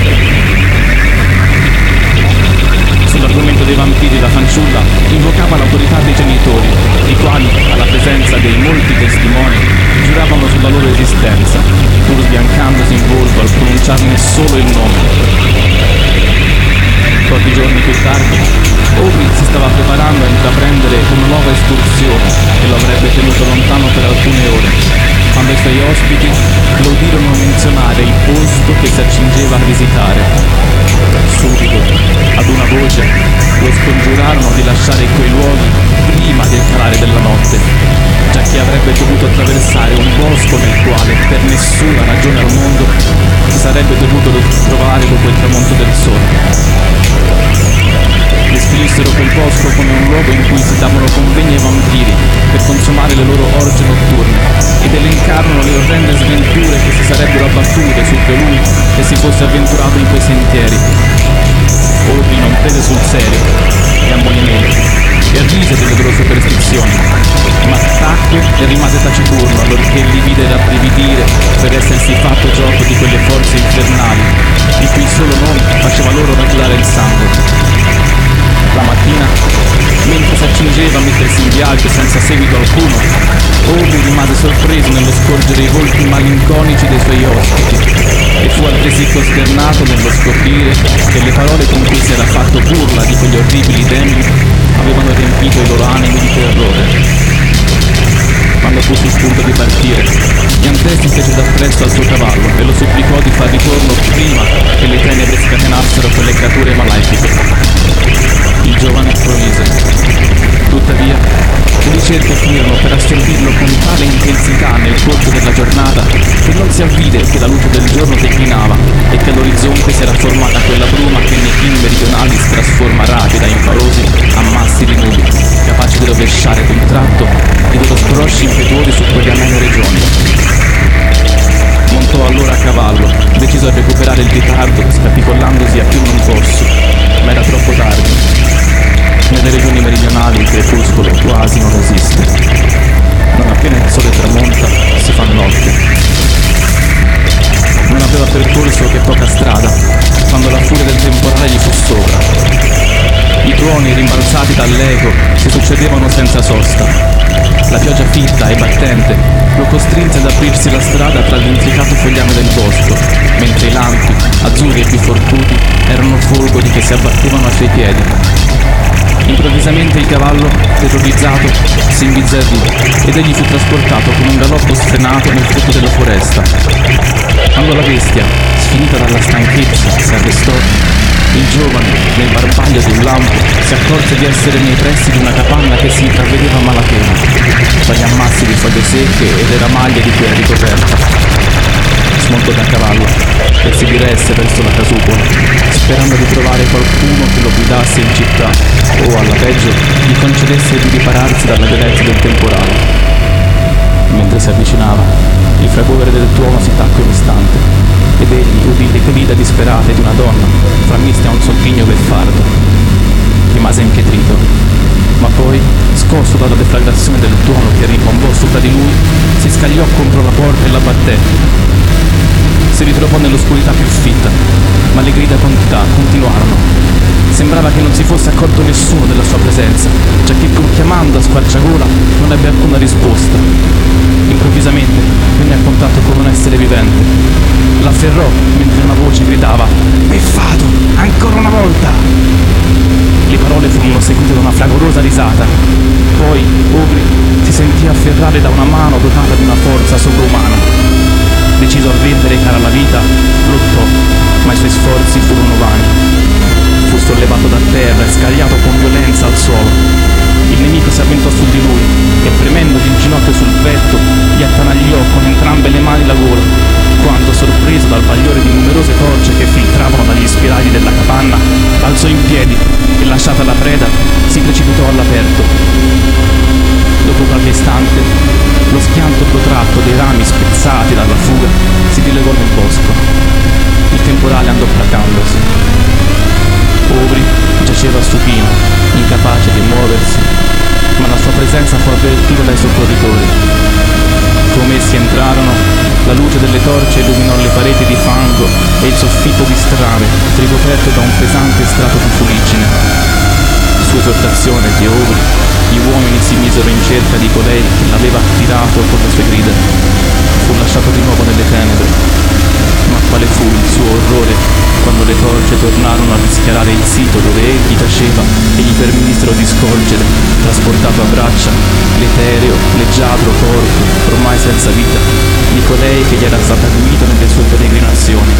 Sull'argomento dei vampiri la fanciulla invocava l'autorità dei genitori, i quali, alla presenza dei molti testimoni, giuravano sulla loro esistenza, pur sbiancandosi in volto al pronunciarne solo il nome. Pochi giorni più tardi, Obri si stava preparando a intraprendere una nuova escursione che lo avrebbe tenuto lontano per alcune ore, quando i suoi ospiti lo udirono menzionare il posto che si accingeva a visitare. Subito, ad una voce, lo scongiurarono di lasciare quei luoghi prima del calare della notte, già che avrebbe dovuto attraversare un bosco nel quale, per nessuna ragione al mondo, si sarebbe dovuto trovare dopo il tramonto del sole. Descrissero quel bosco come un luogo in cui si davano convegni ai vampiri per consumare le loro orge notturne ed elencarono le orrende sventure che si sarebbero abbattute su colui che si fosse avventurato in quei sentieri. Obri non prese sul serio e ammonimento e rise delle loro superstizioni, ma tacque e rimase taciturno allorché li vide rabbrividire per essersi fatto gioco di quelle forze infernali di cui il solo nome faceva loro raggiungere il sangue. La mattina, mentre si accingeva a mettersi in viaggio senza seguito alcuno, Obri rimase sorpreso nello scorgere i volti malinconici dei suoi ospiti e fu altresì costernato nello scoprire che le parole con cui si era fatto burla di quegli orribili demoni avevano riempito i loro animi di terrore. Quando fu sul punto di partire, Iantè si fece dappresso al suo cavallo e lo supplicò di far ritorno prima che le tenebre scatenassero quelle creature malefiche. Il giovane vide che la luce del giorno declinava e che all'orizzonte si era formata quella bruma che nei film meridionali si trasforma rapida e impalosi a massi di nubi, capaci di rovesciare d'un tratto i loro scrosci impetuosi su quelle amene regioni. Montò allora a cavallo, deciso a recuperare il ritardo, scapicollandosi a più non posso, ma era troppo tardi. Nelle regioni meridionali il crepuscolo quasi non esiste. Non appena il sole tramonta, si fa notte. Non aveva percorso che poca strada, quando la furia del temporale gli fu sopra. I tuoni rimbalzati dall'eco si succedevano senza sosta. La pioggia fitta e battente lo costrinse ad aprirsi la strada tra l'intricato fogliame del bosco, mentre i lampi, azzurri e biforcuti, erano folgori che si abbattevano ai suoi piedi. Improvvisamente il cavallo, terrorizzato, si imbizzarrì ed egli fu trasportato con un galoppo sfrenato nel freddo della foresta. Quando la bestia, sfinita dalla stanchezza, si arrestò, il giovane, nel barbaglio di un lampo, si accorse di essere nei pressi di una capanna che si intravedeva a malapena, tra gli ammassi di foglie secche e le ramaglie di cui era ricoperta. Smontò da cavallo e si diresse verso la casupola, sperando di trovare qualcuno che lo guidasse in città o, alla peggio, gli concedesse di ripararsi dalla violenza del temporale. Mentre si avvicinava, il fragore del tuono si tacque un istante ed egli udì le grida disperate di una donna framiste a un sogghigno beffardo. Rimase impietrito, ma poi, scosso dalla deflagrazione del tuono che rimbombò sopra di lui, si scagliò contro la porta e la batté. Si ritrovò nell'oscurità più fitta, ma le grida continuarono. Sembrava che non si fosse accorto nessuno della sua presenza, giacché pur chiamando a squarciagola non ebbe alcuna risposta. Improvvisamente venne a contatto con un essere vivente. L'afferrò mentre una voce gridava: "Beffato, ancora una volta!" Le parole furono seguite da una fragorosa risata. Poi Ogri si sentì afferrare da una mano dotata di una forza sovrumana. Deciso a vendere cara la vita, lottò, ma i suoi sforzi furono vani. Fu sollevato da terra e scagliato con violenza al suolo. Il nemico si avventò su di lui e, premendogli il ginocchio sul petto, gli attanagliò con entrambe le mani la gola, quando, sorpreso dal bagliore di numerose torce che filtravano dagli spiragli della capanna, alzò in piedi e, lasciata la preda, si precipitò all'aperto. Dopo qualche istante, lo schianto protratto dei rami spezzati dalla fuga si dilegò nel bosco. Il temporale andò placandosi. Ogri giaceva supino, incapace di muoversi, ma la sua presenza fu avvertita dai soccorritori. Come essi entrarono, la luce delle torce illuminò le pareti di fango e il soffitto di strame, ricoperto da un pesante strato di fuliggine. Su esortazione di Ogri, gli uomini si misero in cerca di colei che l'aveva attirato con le sue grida. Fu lasciato di nuovo nelle tenebre. Ma quale fu il suo orrore quando le torce tornarono a rischiarare il sito dove egli taceva e gli permisero di scorgere, trasportato a braccia, l'etereo, leggiadro corpo, ormai senza vita, di colei che gli era stata guida nelle sue peregrinazioni.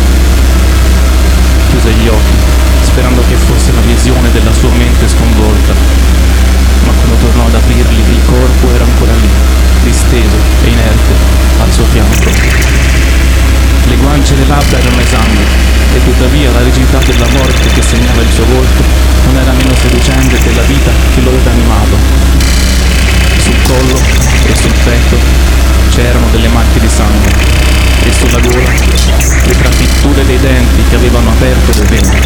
Chiuse gli occhi, sperando che fosse la visione della sua mente sconvolta, ma quando tornò ad aprirli il corpo era ancora lì, disteso e inerte al suo fianco. Le guance e le labbra erano esangui, e tuttavia la rigidità della morte che segnava il suo volto non era meno seducente della vita che lo aveva animato. Sul collo e sul petto c'erano delle macchie di sangue, e sulla gola le trafitture dei denti che avevano aperto le vene.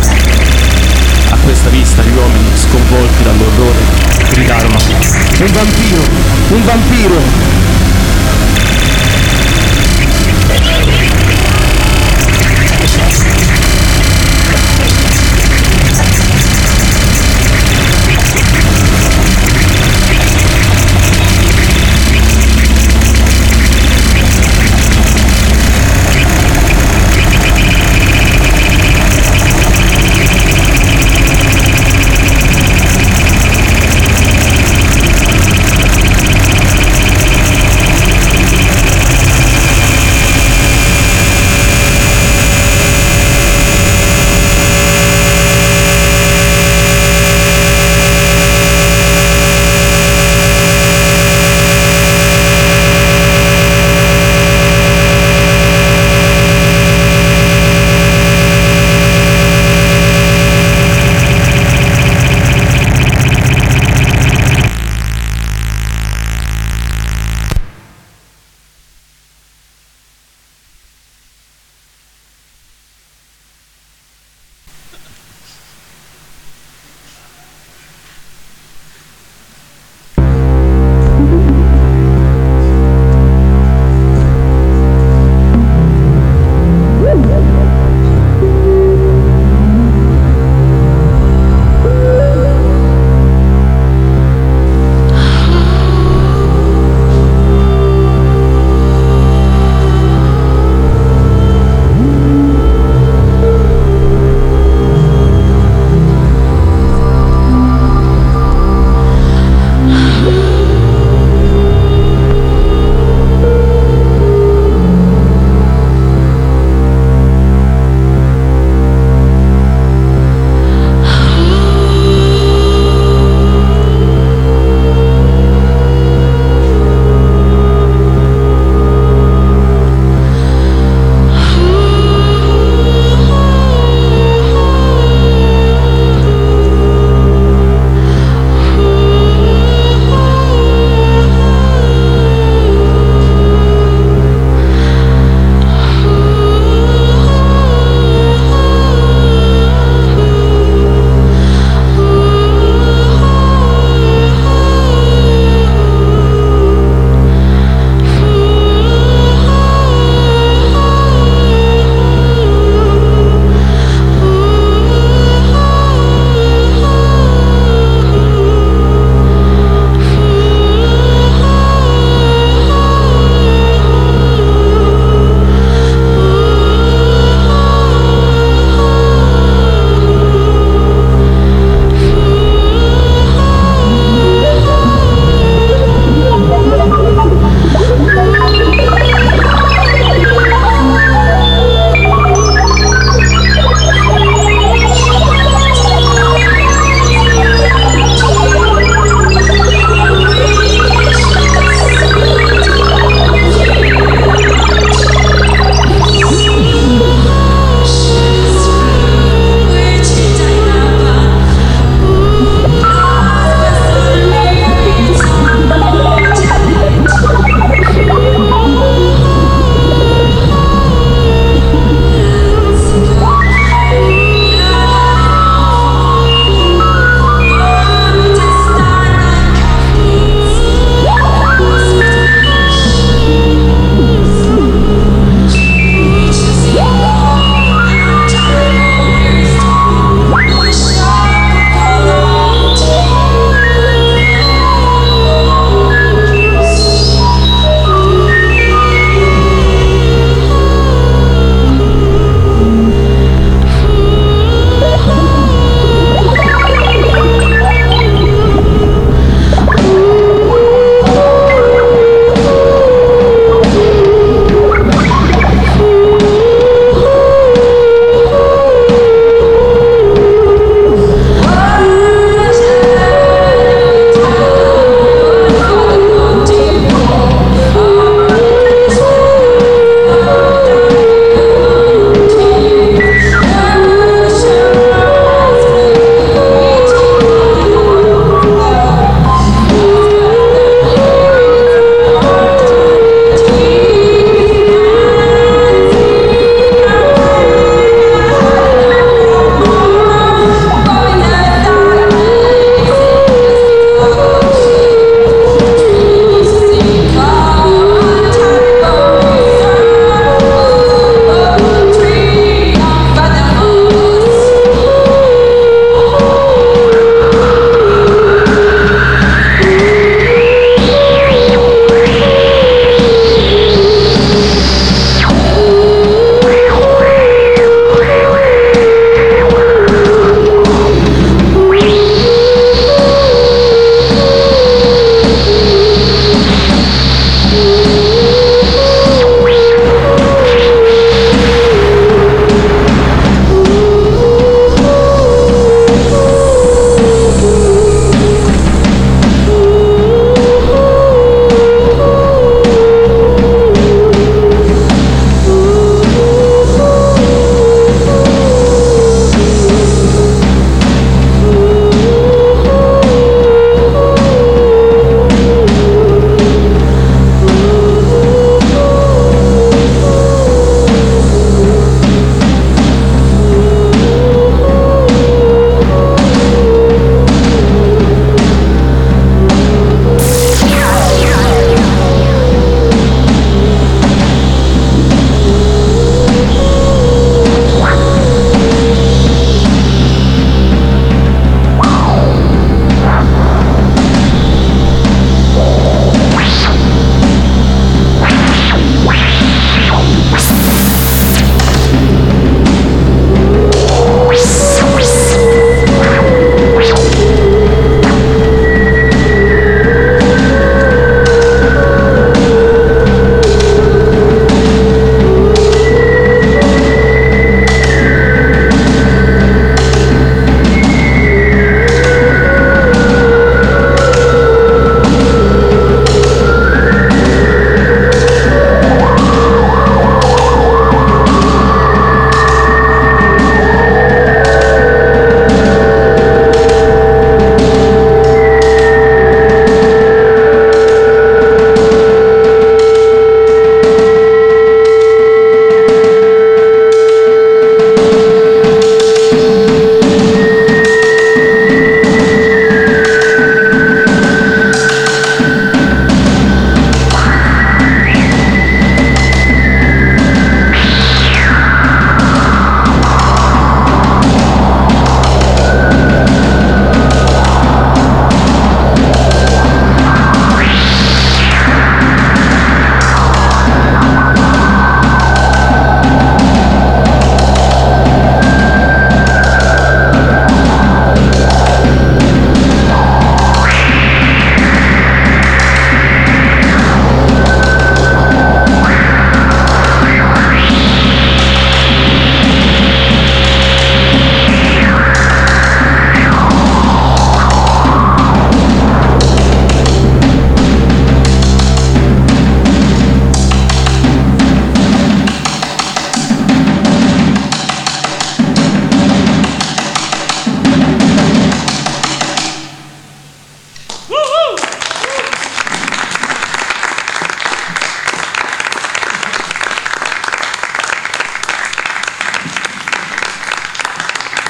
A questa vista gli uomini, sconvolti dall'orrore, gridarono: "Un vampiro! Un vampiro!"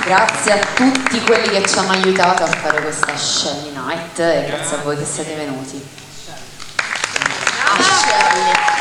Grazie a tutti quelli che ci hanno aiutato a fare questa Shelly Night e grazie a voi che siete venuti. Ah, Shelley.